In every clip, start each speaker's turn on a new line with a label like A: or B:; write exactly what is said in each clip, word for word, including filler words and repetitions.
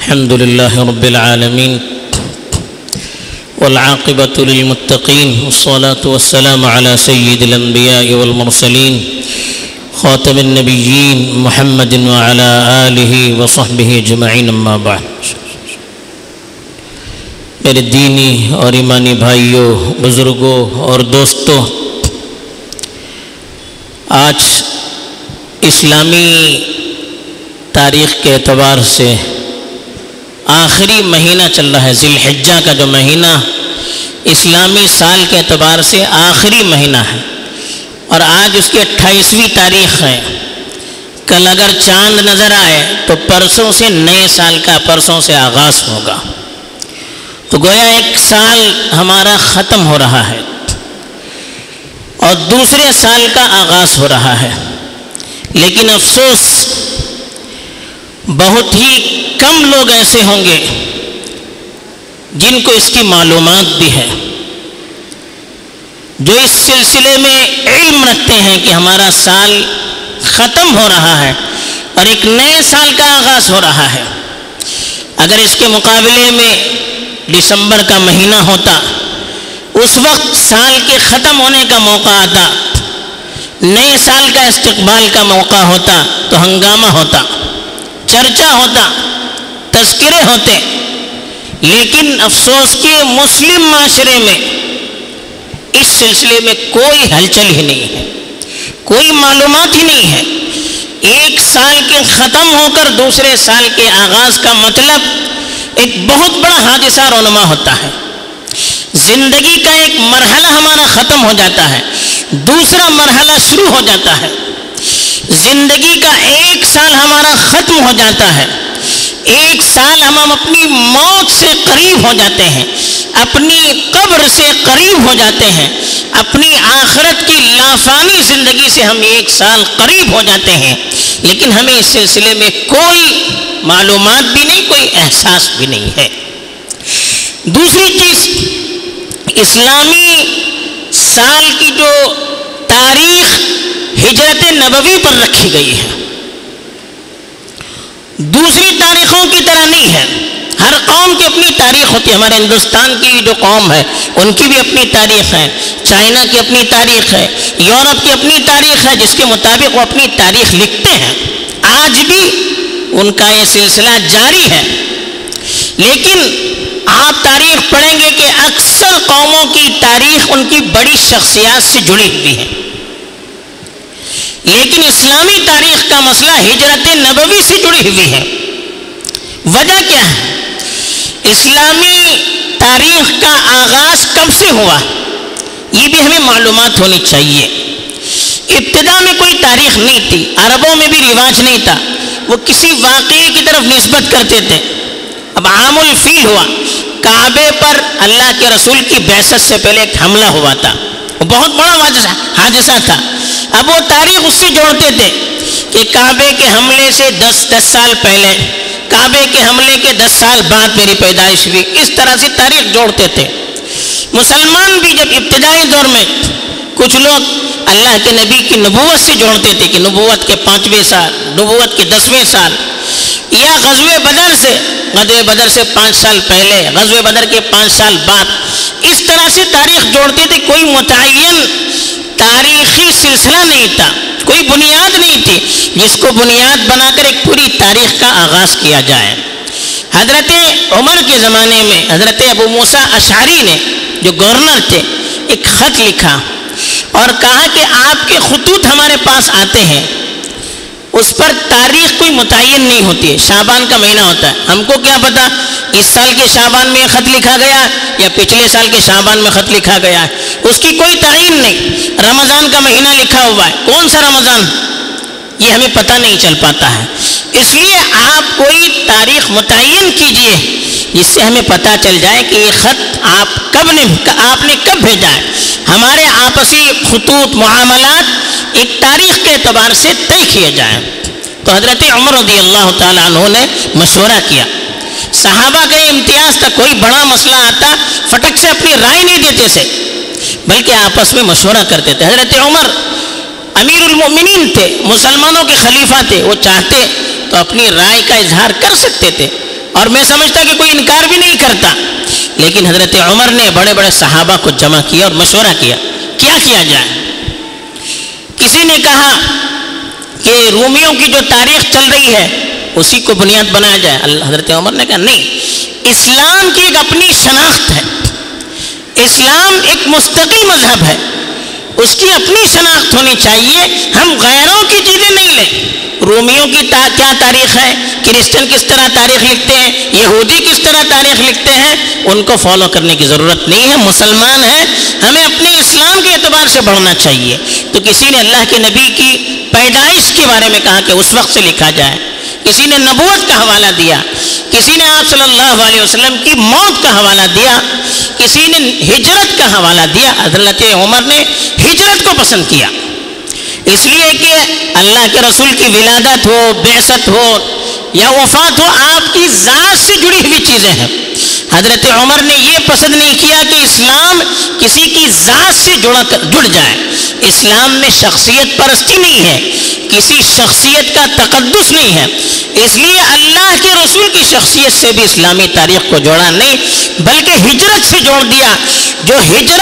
A: الحمد لله رب العالمين والعاقبة للمتقين والصلاة والسلام على سيد الأنبياء والمرسلين خاتم النبيين محمد وعلى آله وصحبه أجمعين أما بعد. میرے دینی اور ایمانی بھائیوں، بزرگوں اور دوستوں، آج اسلامی تاریخ کے اعتبار سے آخری مہینہ چل رہا ہے. ذی الحجہ کا جو مہینہ اسلامی سال کے اعتبار سے آخری مہینہ ہے، اور آج اس کی اٹھائیسویں تاریخ ہے. کل اگر چاند نظر آئے تو پرسوں سے نئے سال کا پرسوں سے آغاز ہوگا. تو گویا ایک سال ہمارا ختم ہو رہا ہے اور دوسرے سال کا آغاز ہو رہا ہے. لیکن افسوس، بہت ہی کم لوگ ایسے ہوں گے جن کو اس کی معلومات بھی ہے، جو اس سلسلے میں علم رکھتے ہیں کہ ہمارا سال ختم ہو رہا ہے اور ایک نئے سال کا آغاز ہو رہا ہے. اگر اس کے مقابلے میں دسمبر کا مہینہ ہوتا، اس وقت سال کے ختم ہونے کا موقع آتا، نئے سال کا استقبال کا موقع ہوتا، تو ہنگامہ ہوتا، چرچا ہوتا، تذکرے ہوتے. لیکن افسوس کہ مسلم معاشرے میں اس سلسلے میں کوئی ہلچل ہی نہیں ہے، کوئی معلومات ہی نہیں ہے. ایک سال کے ختم ہو کر دوسرے سال کے آغاز کا مطلب ایک بہت بڑا حادثہ رونما ہوتا ہے. زندگی کا ایک مرحلہ ہمارا ختم ہو جاتا ہے، دوسرا مرحلہ شروع ہو جاتا ہے. زندگی کا ایک سال ہمارا ختم ہو جاتا ہے. ایک سال ہم اپنی موت سے قریب ہو جاتے ہیں، اپنی قبر سے قریب ہو جاتے ہیں، اپنی آخرت کی لافانی زندگی سے ہم ایک سال قریب ہو جاتے ہیں. لیکن ہمیں اس سلسلے میں کوئی معلومات بھی نہیں، کوئی احساس بھی نہیں ہے. دوسری چیز، اسلامی سال کی جو تاریخ ہجرت نبوی پر رکھی گئی ہے، دوسری تاریخوں کی طرح نہیں ہے. ہر قوم کی اپنی تاریخ ہوتی ہے. ہمارے ہندوستان کی جو قوم ہے ان کی بھی اپنی تاریخ ہے، چائنا کی اپنی تاریخ ہے، یورپ کی اپنی تاریخ ہے، جس کے مطابق وہ اپنی تاریخ لکھتے ہیں. آج بھی ان کا یہ سلسلہ جاری ہے. لیکن آپ تاریخ پڑھیں گے کہ اکثر قوموں کی تاریخ ان کی بڑی شخصیات سے جڑی ہوئی ہے. لیکن اسلامی تاریخ کا مسئلہ ہجرت نبوی سے جڑی ہوئی ہے. وجہ کیا ہے؟ اسلامی تاریخ کا آغاز کب سے ہوا، یہ بھی ہمیں معلومات ہونی چاہیے. ابتدا میں کوئی تاریخ نہیں تھی، عربوں میں بھی رواج نہیں تھا، وہ کسی واقعے کی طرف نسبت کرتے تھے. اب عام الفیل ہوا، کعبے پر اللہ کے رسول کی بعثت سے پہلے ایک حملہ ہوا تھا، وہ بہت بڑا حادثہ تھا. اب وہ تاریخ اس سے جوڑتے تھے کہ کعبے کے حملے سے دس دس سال پہلے، کعبے کے حملے کے دس سال بعد میری پیدائش ہوئی. اس طرح سے تاریخ جوڑتے تھے. مسلمان بھی جب ابتدائی دور میں کچھ لوگ اللہ کے نبی کی نبوت سے جوڑتے تھے کہ نبوت کے پانچویں سال، نبوت کے دسویں سال، یا غزوہ بدر سے، غزوہ بدر سے پانچ سال پہلے، غزوہ بدر کے پانچ سال بعد، اس طرح سے تاریخ جوڑتے تھے. کوئی متعین تاریخی سلسلہ نہیں تھا، کوئی بنیاد نہیں تھی جس کو بنیاد بنا کر ایک پوری تاریخ کا آغاز کیا جائے. حضرت عمر کے زمانے میں حضرت ابو موسیٰ اشعری نے، جو گورنر تھے، ایک خط لکھا اور کہا کہ آپ کے خطوط ہمارے پاس آتے ہیں، اس پر تاریخ کوئی متعین نہیں ہوتی ہے. شعبان کا مہینہ ہوتا ہے، ہم کو کیا پتا اس سال کے شعبان میں خط لکھا گیا یا پچھلے سال کے شعبان میں خط لکھا گیا ہے، اس کی کوئی تعین نہیں. رمضان کا مہینہ لکھا ہوا ہے، کون سا رمضان، یہ ہمیں پتہ نہیں چل پاتا ہے. اس لیے آپ کوئی تاریخ متعین کیجئے جس سے ہمیں پتہ چل جائے کہ یہ خط آپ کب نے آپ نے کب بھیجا ہے. ہمارے آپسی خطوط، معاملات ایک تاریخ کے اعتبار سے طے کیے جائیں. تو حضرت عمر رضی اللہ تعالیٰ عنہ نے مشورہ کیا. صحابہ کا یہ امتیاز تھا، کوئی بڑا مسئلہ آتا فٹک سے اپنی رائے نہیں دیتے تھے، بلکہ آپس میں مشورہ کرتے تھے. حضرت عمر امیر المؤمنین تھے، مسلمانوں کے خلیفہ تھے، وہ چاہتے تو اپنی رائے کا اظہار کر سکتے تھے اور میں سمجھتا کہ کوئی انکار بھی نہیں کرتا، لیکن حضرت عمر نے بڑے بڑے صحابہ کو جمع کیا اور مشورہ کیا کیا کیا جائے۔ کسی نے کہا کہ رومیوں کی جو تاریخ چل رہی ہے اسی کو بنیاد بنایا جائے۔ حضرت عمر نے کہا نہیں، اسلام کی ایک اپنی شناخت ہے، اسلام ایک مستقل مذہب ہے، اس کی اپنی شناخت ہونی چاہیے، ہم غیروں کی چیزیں نہیں لیں۔ رومیوں کی تا کیا تاریخ ہے، کرسچن کس طرح تاریخ لکھتے ہیں، یہودی کس طرح تاریخ لکھتے ہیں، ان کو فالو کرنے کی ضرورت نہیں ہے۔ مسلمان ہیں، ہمیں اپنے اسلام کے اعتبار سے بڑھنا چاہیے۔ تو کسی نے اللہ کے نبی کی پیدائش کے بارے میں کہا کہ اس وقت سے لکھا جائے، کسی نے نبوت کا حوالہ دیا، کسی نے آپ صلی اللہ علیہ وسلم کی موت کا حوالہ دیا، کسی نے ہجرت کا حوالہ دیا۔ حضرت عمر نے ہجرت کو پسند کیا، اس لیے کہ اللہ کے رسول کی ولادت ہو، بعثت ہو یا وفات ہو، آپ کی ذات سے جڑی ہوئی چیزیں ہیں۔ حضرت عمر نے یہ پسند نہیں کیا کہ اسلام کسی کی ذات سے جڑا جڑ جائے۔ اسلام میں شخصیت پرستی نہیں ہے، کسی شخصیت کا تقدس نہیں ہے، اس لیے اللہ کے رسول کی شخصیت سے بھی اسلامی تاریخ کو جوڑا نہیں بلکہ ہجرت سے جوڑ دیا، جو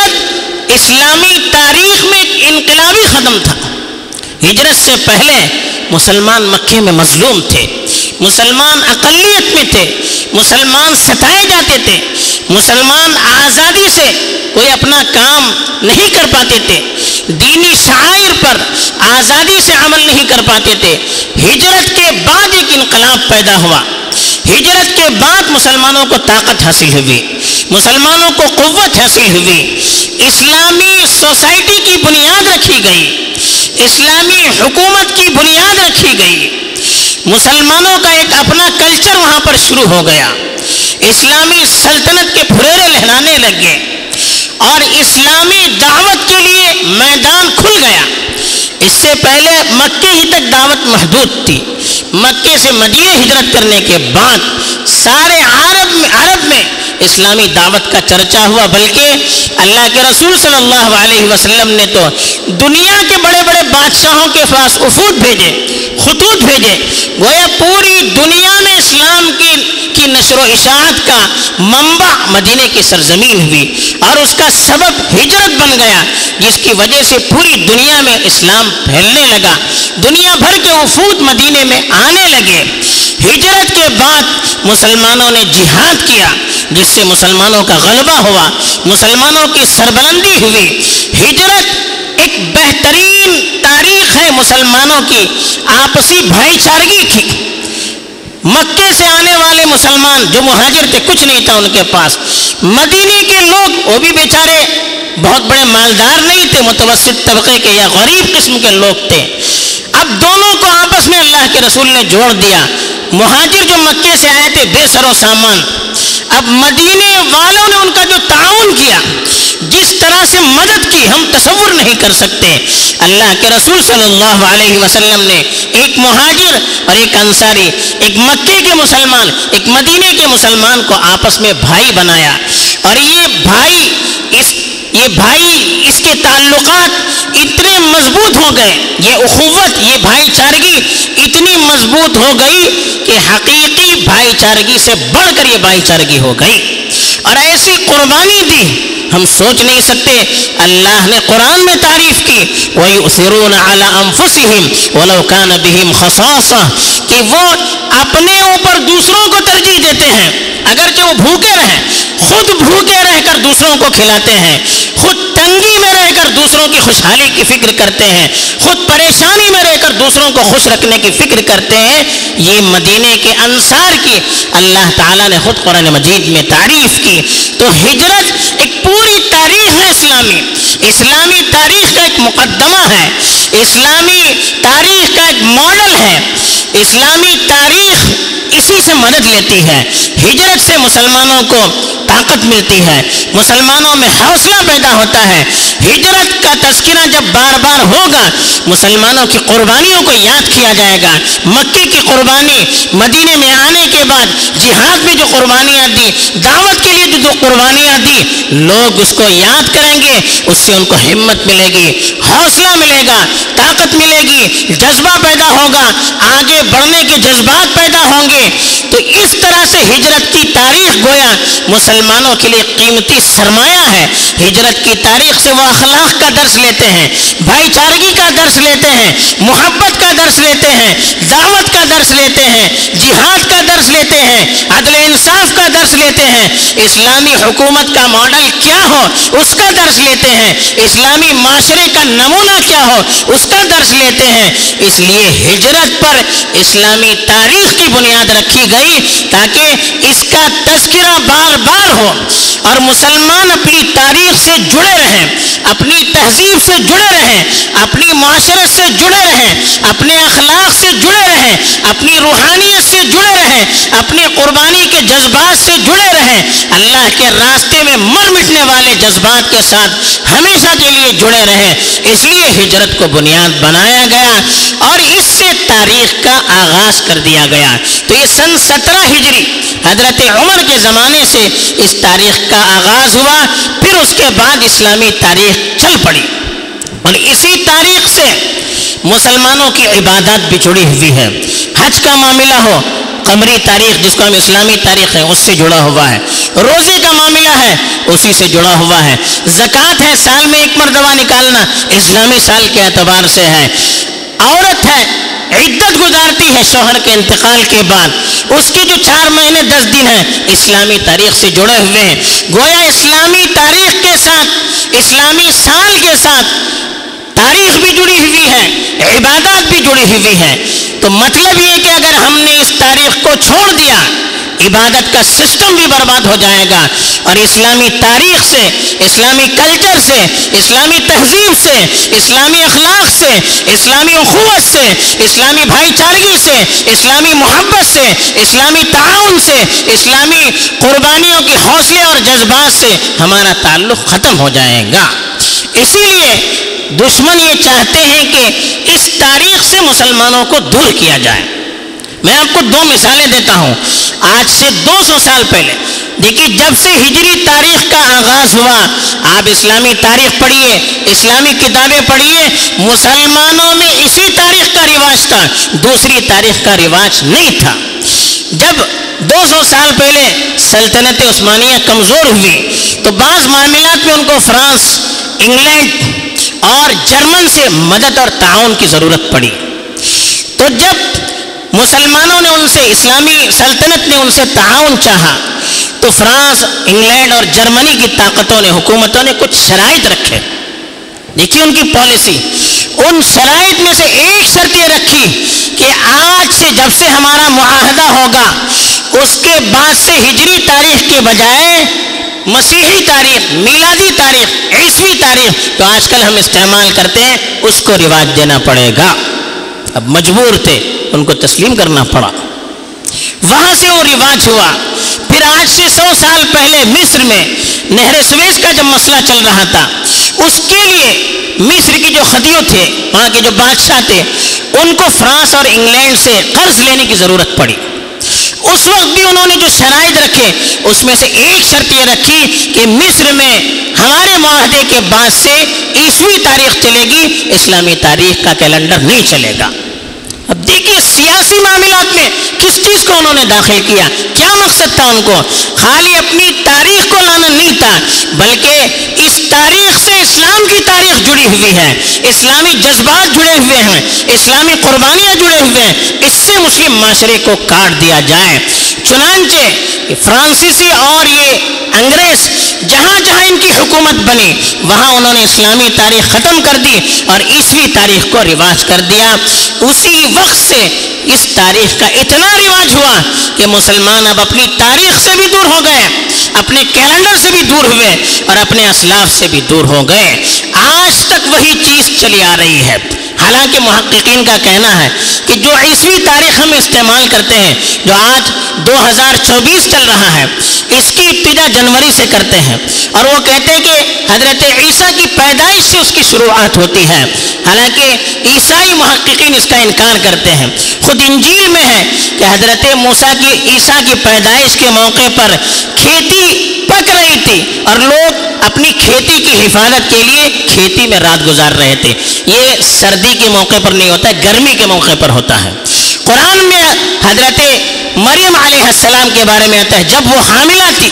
A: ہجرت اسلامی تاریخ میں ایک انقلابی قدم تھا۔ ہجرت سے پہلے مسلمان مکے میں مظلوم تھے، مسلمان اقلیت میں تھے، مسلمان ستائے جاتے تھے، مسلمان آزادی سے کوئی اپنا کام نہیں کر پاتے تھے، دینی شعائر پر آزادی سے عمل نہیں کر پاتے تھے۔ ہجرت کے بعد ایک انقلاب پیدا ہوا، ہجرت کے بعد مسلمانوں کو طاقت حاصل ہوئی، مسلمانوں کو قوت حاصل ہوئی، اسلامی سوسائٹی کی بنیاد رکھی گئی، اسلامی حکومت کی بنیاد رکھی گئی، مسلمانوں کا ایک اپنا کلچر وہاں پر شروع ہو گیا، اسلامی سلطنت کے پھریرے لہرانے لگ گئے اور اسلامی دعوت کے لیے میدان کھل گیا۔ اس سے پہلے مکے ہی تک دعوت محدود تھی، مکے سے مدینے ہجرت کرنے کے بعد سارے عرب میں عرب میں اسلامی دعوت کا چرچا ہوا، بلکہ اللہ کے رسول صلی اللہ علیہ وسلم نے تو دنیا کے بڑے بڑے بادشاہوں کے پاس وفود بھیجے، خطوط بھیجے، گویا پوری دنیا میں اسلام کی کی نشر و اشاعت کا منبع مدینے کی سرزمین ہوئی اور اس کا سبب ہجرت بن گیا، جس کی وجہ سے پوری دنیا میں اسلام پھیلنے لگا، دنیا بھر کے وفود مدینے میں آنے لگے۔ ہجرت کے بعد مسلمانوں نے جہاد کیا، جس سے مسلمانوں کا غلبہ ہوا، مسلمانوں کی سربلندی ہوئی۔ ہجرت ایک بہترین تاریخ ہے مسلمانوں کی آپسی بھائی چارگی کی۔ مکے سے آنے والے مسلمان جو مہاجر تھے، کچھ نہیں تھا ان کے پاس، مدینے کے لوگ وہ بھی بیچارے بہت بڑے مالدار نہیں تھے، متوسط طبقے کے یا غریب قسم کے لوگ تھے۔ اب دونوں کو آپس میں اللہ کے رسول نے جوڑ دیا۔ مہاجر جو مکے سے آئے تھے بے سر و سامان، اب مدینے والوں نے ان کا جو تعاون کیا، جس طرح سے مدد کی، ہم تصور نہیں کر سکتے۔ اللہ کے رسول صلی اللہ علیہ وسلم نے ایک مہاجر اور ایک انصاری، ایک مکے کے مسلمان ایک مدینے کے مسلمان کو آپس میں بھائی بنایا، اور یہ بھائی اس یہ بھائی اس کے تعلقات اتنے مضبوط ہو گئے، یہ اخوت، یہ بھائی چارگی اتنی مضبوط ہو گئی کہ حقیقی بھائی چارگی سے بڑھ کر یہ بھائی چارگی ہو گئی، اور ایسی قربانی دی ہم سوچ نہیں سکتے۔ اللہ نے قرآن میں تعریف کی، وَيُؤْثِرُونَ عَلَىٰ أَنفُسِهِمْ وَلَوْ كَانَ بِهِمْ خَصَاصَةٌ، کہ وہ اپنے اوپر دوسروں کو ترجیح دیتے ہیں، اگرچہ وہ بھوکے رہیں، خود بھوکے رہ کر دوسروں کو کھلاتے ہیں، خود تنگی میں رہ کر دوسروں کی خوشحالی کی فکر کرتے ہیں، خود پریشانی میں رہ کر دوسروں کو خوش رکھنے کی فکر کرتے ہیں۔ یہ مدینے کے انصار کی اللہ تعالیٰ نے خود قرآن مجید میں تعریف کی۔ تو ہجرت ایک پوری تاریخ ہے اسلامی، اسلامی تاریخ کا ایک مقدمہ ہے، اسلامی تاریخ کا ایک ماڈل ہے۔ اسلامی تاریخ اسی سے مدد لیتی ہے، ہجرت سے مسلمانوں کو طاقت ملتی ہے، مسلمانوں میں حوصلہ پیدا ہوتا ہے۔ ہجرت کا تذکرہ جب بار بار ہوگا، مسلمانوں کی قربانیوں کو یاد کیا جائے گا۔ مکے کی قربانی، مدینے میں آنے کے بعد جہاد میں جو قربانیاں دی، دعوت کے لیے جو قربانیاں دی، لوگ اس کو یاد کریں گے، اس سے ان کو ہمت ملے گی، حوصلہ ملے گا، طاقت ملے گی، جذبہ پیدا ہوگا، آگے آگے بڑھنے کے جذبات پیدا ہوں گے. تو اس طرح سے ہجرت کی تاریخ گویا مسلمانوں کے لیے قیمتی سرمایہ ہے. ہجرت کی تاریخ سے وہ اخلاق کا درس لیتے ہیں, بھائی چارگی کا درس لیتے ہیں, محبت کا درس لیتے ہیں, دعوت کا درس لیتے ہیں, جہاد کا درس لیتے ہیں, عدل انصاف کا درس لیتے ہیں, اسلامی حکومت کا ماڈل کیا ہو اس کا درس لیتے ہیں, اسلامی معاشرے کا نمونہ کیا ہو اس کا درس لیتے ہیں. اس لیے ہجرت پر اسلامی تاریخ کی بنیاد رکھی گئی تاکہ اس کا تذکرہ بار بار ہو اور مسلمان اپنی تاریخ سے جڑے رہیں, اپنی تہذیب سے جڑے رہیں, اپنی معاشرت سے جڑے رہیں, اپنے اخلاق سے جڑے رہیں, اپنی روحانیت سے جڑے رہیں, اپنی قربانی کے جذبات سے جڑے رہیں, اللہ کے راستے میں مر مٹنے والے جذبات کے ساتھ ہمیشہ کے لیے جڑے رہیں. اس لیے ہجرت کو بنیاد بنایا گیا اور اس سے تاریخ کا آغاز کر دیا گیا. تو یہ سن سترہ ہجری حضرت عمر کے زمانے سے اس تاریخ کا آغاز ہوا, پھر اس کے بعد اسلامی تاریخ چل پڑی اور اسی تاریخ سے مسلمانوں کی عبادات بھی جڑی ہوئی ہے. حج کا معاملہ ہو, قمری تاریخ جس کو ہم اسلامی تاریخ ہے اس سے جڑا ہوا ہے, روزے کا معاملہ ہے اسی سے جڑا ہوا ہے, زکوٰۃ ہے سال میں ایک مرتبہ نکالنا اسلامی سال کے اعتبار سے ہے, عورت ہے عدت گزارتی ہے شوہر کے انتقال کے بعد, اس کی جو چار مہینے دس دن ہیں اسلامی تاریخ سے جڑے ہوئے ہیں. گویا اسلامی تاریخ کے ساتھ اسلامی سال کے ساتھ تاریخ بھی جڑی ہوئی ہے, عبادات بھی جڑی ہوئی ہے. تو مطلب یہ کہ اگر ہم نے اس تاریخ کو چھوڑ دیا عبادت کا سسٹم بھی برباد ہو جائے گا, اور اسلامی تاریخ سے, اسلامی کلچر سے, اسلامی تہذیب سے, اسلامی اخلاق سے, اسلامی اخوت سے, اسلامی بھائی چارگی سے, اسلامی محبت سے, اسلامی تعاون سے, اسلامی قربانیوں کے حوصلے اور جذبات سے ہمارا تعلق ختم ہو جائے گا. اسی لیے دشمن یہ چاہتے ہیں کہ اس تاریخ سے مسلمانوں کو دور کیا جائے. میں آپ کو دو مثالیں دیتا ہوں. آج سے دو سو سال پہلے دیکھیے جب سے ہجری تاریخ کا آغاز ہوا, آپ اسلامی تاریخ پڑھیے, اسلامی کتابیں پڑھیے, مسلمانوں میں اسی تاریخ کا رواج تھا, دوسری تاریخ کا رواج نہیں تھا. جب دو سو سال پہلے سلطنت عثمانیہ کمزور ہوئی تو بعض معاملات میں ان کو فرانس, انگلینڈ اور جرمن سے مدد اور تعاون کی ضرورت پڑی. تو جب مسلمانوں نے ان سے, اسلامی سلطنت نے ان سے تعاون چاہا تو فرانس, انگلینڈ اور جرمنی کی طاقتوں نے, حکومتوں نے کچھ شرائط رکھے. دیکھیے ان کی پالیسی, ان شرائط میں سے ایک شرط یہ رکھی کہ آج سے جب سے ہمارا معاہدہ ہوگا اس کے بعد سے ہجری تاریخ کے بجائے مسیحی تاریخ, میلادی تاریخ, عیسوی تاریخ جو آج کل ہم استعمال کرتے ہیں اس کو رواج دینا پڑے گا. اب مجبور تھے, ان کو تسلیم کرنا پڑا. وہاں سے وہ رواج ہوا. پھر آج سے سو سال پہلے مصر میں نہر سویز کا جب مسئلہ چل رہا تھا, اس کے لیے مصر کی جو خدیو تھے, وہاں کے جو بادشاہ تھے, ان کو فرانس اور انگلینڈ سے قرض لینے کی ضرورت پڑی. اس وقت بھی انہوں نے جو شرائط رکھے اس میں سے ایک شرط یہ رکھی کہ مصر میں ہمارے معاہدے کے بعد سے عیسوی تاریخ چلے گی, اسلامی تاریخ کا کیلنڈر نہیں چلے گا. اب دیکھیے سیاسی معاملات میں کس چیز کو انہوں نے داخل کیا, کیا مقصد تھا ان کو؟ خالی اپنی تاریخ کو لانا نہیں تھا, بلکہ اس تاریخ سے اسلام کی تاریخ جڑی ہوئی ہے, اسلامی جذبات جڑے ہوئے ہیں, اسلامی قربانیاں جڑے ہوئے ہیں, اس سے مسلم معاشرے کو کاٹ دیا جائے. چنانچہ فرانسیسی اور یہ انگریز جہاں جہاں ان کی حکومت بنی وہاں انہوں نے اسلامی تاریخ ختم کر دی اور عیسوی تاریخ کو رواج کر دیا. اسی وقت سے اس تاریخ کا اتنا رواج ہوا کہ مسلمان اب اپنی تاریخ سے بھی دور ہو گئے, اپنے کیلنڈر سے بھی دور ہوئے اور اپنے اسلاف سے بھی دور ہو گئے. آج تک وہی چیز چلی آ رہی ہے. حالانکہ محققین کا کہنا ہے کہ جو عیسوی تاریخ ہم استعمال کرتے ہیں, جو آج دو ہزار چوبیس چل رہا ہے, اس کی ابتدا جنوری سے کرتے ہیں اور وہ کہتے ہیں کہ حضرت عیسیٰ کی پیدائش سے اس کی شروعات ہوتی ہے. حالانکہ عیسائی محققین اس کا انکار کرتے ہیں. خود انجیل میں ہے کہ حضرت موسیٰ کی عیسیٰ کی پیدائش کے موقع پر کھیتی پک رہی تھی اور لوگ اپنی کھیتی کی حفاظت کے لیے کھیتی میں رات گزار رہے تھے. یہ سردی کے موقع پر نہیں ہوتا ہے, گرمی کے موقع پر ہوتا ہے. قرآن میں حضرت مریم علیہ السلام کے بارے میں آتا ہے، جب وہ حاملہ تھی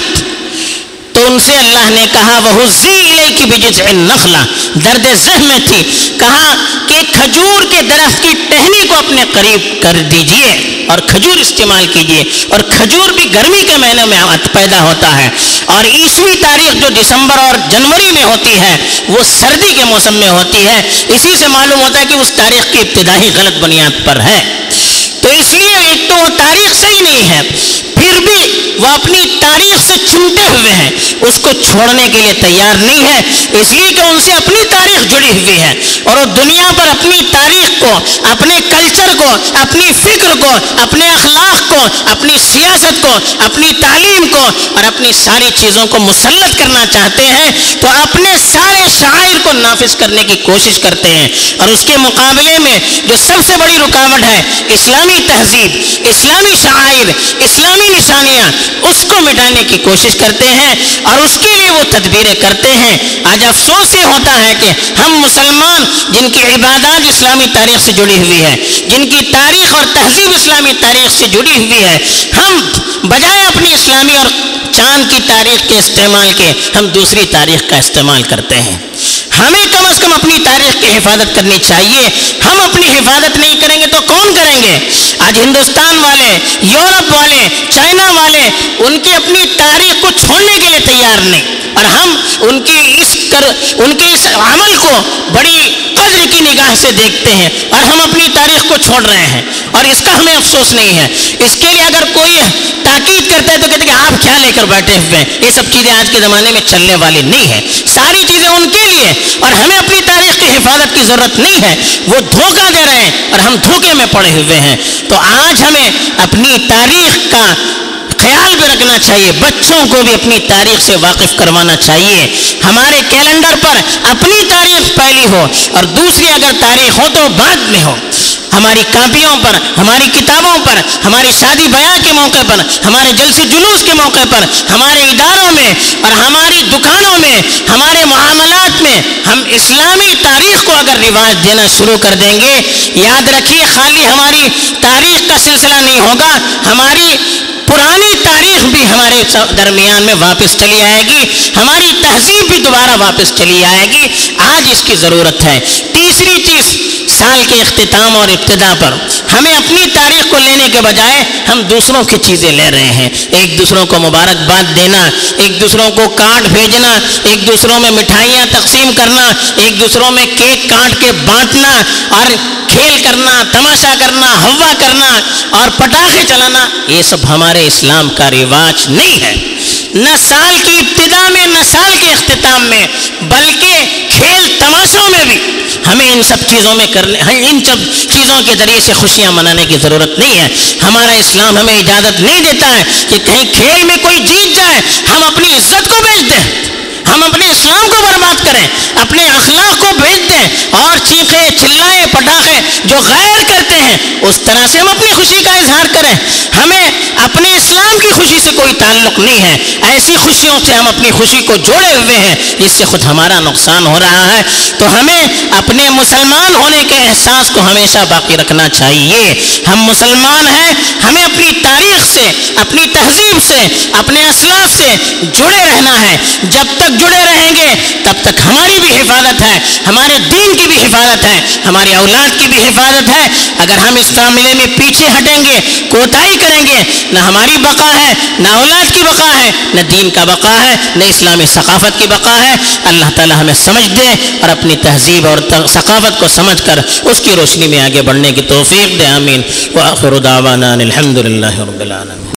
A: تو ان سے اللہ نے کہا وَهُزِّي إِلَيْكِ بِجِذْعِ النَّخْلَةِ، درد ذہن میں تھی، کہا کہ کھجور کے درخت کی ٹہنی کو اپنے قریب کر دیجئے اور کھجور استعمال کیجئے، اور کھجور بھی گرمی کے مہینے میں پیدا ہوتا ہے، اور عیسوی تاریخ جو دسمبر اور جنوری میں ہوتی ہے وہ سردی کے موسم میں ہوتی ہے، اسی سے معلوم ہوتا ہے کہ اس تاریخ کی ابتدائی غلط بنیاد پر ہے۔ تو اس لیے ایک تو وہ تاریخ صحیح نہیں ہے، پھر بھی وہ اپنی تاریخ سے چمٹے ہوئے ہیں، اس کو چھوڑنے کے لیے تیار نہیں ہے، اس لیے کہ ان سے اپنی تاریخ جڑی ہوئی ہے، اور وہ دنیا پر اپنی تاریخ کو، اپنے کلچر کو، اپنی فکر کو، اپنے اخلاق کو، اپنی سیاست کو، اپنی تعلیم کو اور اپنی ساری چیزوں کو مسلط کرنا چاہتے ہیں، تو اپنے سارے شعائر کو نافذ کرنے کی کوشش کرتے ہیں، اور اس کے مقابلے میں جو سب سے بڑی رکاوٹ ہے اسلامی تہذیب، اسلامی شعائر، اسلامی نشانیاں، اس کو مٹانے کی کوشش کرتے ہیں، اور اس کے لیے وہ تدبیریں کرتے ہیں۔ آج افسوس یہ ہوتا ہے کہ ہم مسلمان جن کی عبادات اسلامی تاریخ سے جڑی ہوئی ہے، جن کی تاریخ اور تہذیب اسلامی تاریخ سے جڑی ہوئی ہے، ہم بجائے اپنی اسلامی اور چاند کی تاریخ کے استعمال کے ہم دوسری تاریخ کا استعمال کرتے ہیں۔ ہمیں کم از کم اپنی تاریخ کی حفاظت کرنی چاہیے، ہم اپنی حفاظت نہیں کریں گے تو کون کریں گے؟ آج ہندوستان والے، یورپ والے، چائنا والے ان کی اپنی تاریخ کو چھوڑنے کے لیے تیار نہیں، اور ہم ان کی اس کر ان کے اس عمل کو بڑی قدر کی نگاہ سے دیکھتے ہیں، اور ہم اپنی تاریخ کو چھوڑ رہے ہیں، اور اس کا ہمیں افسوس نہیں ہے۔ اس کے لیے اگر کوئی تاکید کرتا ہے تو کہتے ہیں کہ آپ کیا لے کر بیٹھے ہوئے ہیں، یہ سب چیزیں آج کے زمانے میں چلنے والی نہیں ہیں، ساری چیزیں ان کے لیے، اور ہمیں اپنی تاریخ کی حفاظت کی ضرورت نہیں ہے۔ وہ دھوکہ دے رہے ہیں اور ہم دھوکے میں پڑے ہوئے ہیں۔ تو آج ہمیں اپنی تاریخ کا خیال بھی رکھنا چاہیے، بچوں کو بھی اپنی تاریخ سے واقف کروانا چاہیے۔ ہمارے کیلنڈر پر اپنی تاریخ پہلی ہو اور دوسری اگر تاریخ ہو تو بعد میں ہو۔ ہماری کاپیوں پر، ہماری کتابوں پر، ہماری شادی بیاہ کے موقع پر، ہمارے جلسے جلوس کے موقع پر، ہمارے اداروں میں اور ہماری دکانوں میں، ہمارے معاملات میں ہم اسلامی تاریخ کو اگر رواج دینا شروع کر دیں گے، یاد رکھیے خالی ہماری تاریخ کا سلسلہ نہیں ہوگا، ہماری پرانی تاریخ بھی ہمارے درمیان میں واپس چلی آئے گی، ہماری تہذیب بھی دوبارہ واپس چلی آئے گی۔ آج اس کی ضرورت ہے۔ تیسری چیز، سال کے اختتام اور ابتدا پر ہمیں اپنی تاریخ کو لینے کے بجائے ہم دوسروں کی چیزیں لے رہے ہیں۔ ایک دوسروں کو مبارکباد دینا، ایک دوسروں کو کارڈ بھیجنا، ایک دوسروں میں مٹھائیاں تقسیم کرنا، ایک دوسروں میں کیک کاٹ کے بانٹنا، اور کھیل کرنا، تماشا کرنا، ہوا کرنا اور پٹاخے چلانا، یہ سب ہمارے اسلام کا رواج نہیں ہے۔ نہ سال کی ابتدا میں نہ سال کے اختتام میں، بلکہ کھیل تماشوں میں بھی ہمیں ان سب چیزوں میں کرنے ان سب چیزوں کے ذریعے سے خوشیاں منانے کی ضرورت نہیں ہے۔ ہمارا اسلام ہمیں اجازت نہیں دیتا ہے کہ کہیں کھیل میں کوئی جیت جائے ہم اپنی عزت کو بیچ دیں، ہم اپنے اسلام کو برباد کریں، اپنے اخلاق کو بیچ دیں اور چیخے چلائے پٹاخے جو غیر کرتے ہیں اس طرح سے ہم اپنی خوشی کا اظہار کریں۔ ہمیں اپنے اسلام کی خوشی سے کوئی تعلق نہیں ہے، ایسی خوشیوں سے ہم اپنی خوشی کو جوڑے ہوئے ہیں جس سے خود ہمارا نقصان ہو رہا ہے۔ تو ہمیں اپنے مسلمان ہونے کے احساس کو ہمیشہ باقی رکھنا چاہیے۔ ہم مسلمان ہیں، ہمیں اپنی تاریخ سے، اپنی تہذیب سے، اپنے اسلاف سے جڑے رہنا ہے۔ جب تک جڑے رہیں گے تب تک ہماری بھی حفاظت ہے، ہمارے دین کی بھی حفاظت ہے، ہماری اولاد کی بھی حفاظت ہے۔ اگر ہم اس معاملے میں پیچھے ہٹیں گے، کوتاہی کریں گے، نہ ہماری بقا ہے، نہ اولاد کی بقا ہے، نہ دین کا بقا ہے، نہ اسلامی ثقافت کی بقا ہے۔ اللہ تعالی ہمیں سمجھ دے اور اپنی تہذیب اور ثقافت کو سمجھ کر اس کی روشنی میں آگے بڑھنے کی توفیق دے۔ آمین۔ وآخر دعوانا الحمد للہ رب العالمین۔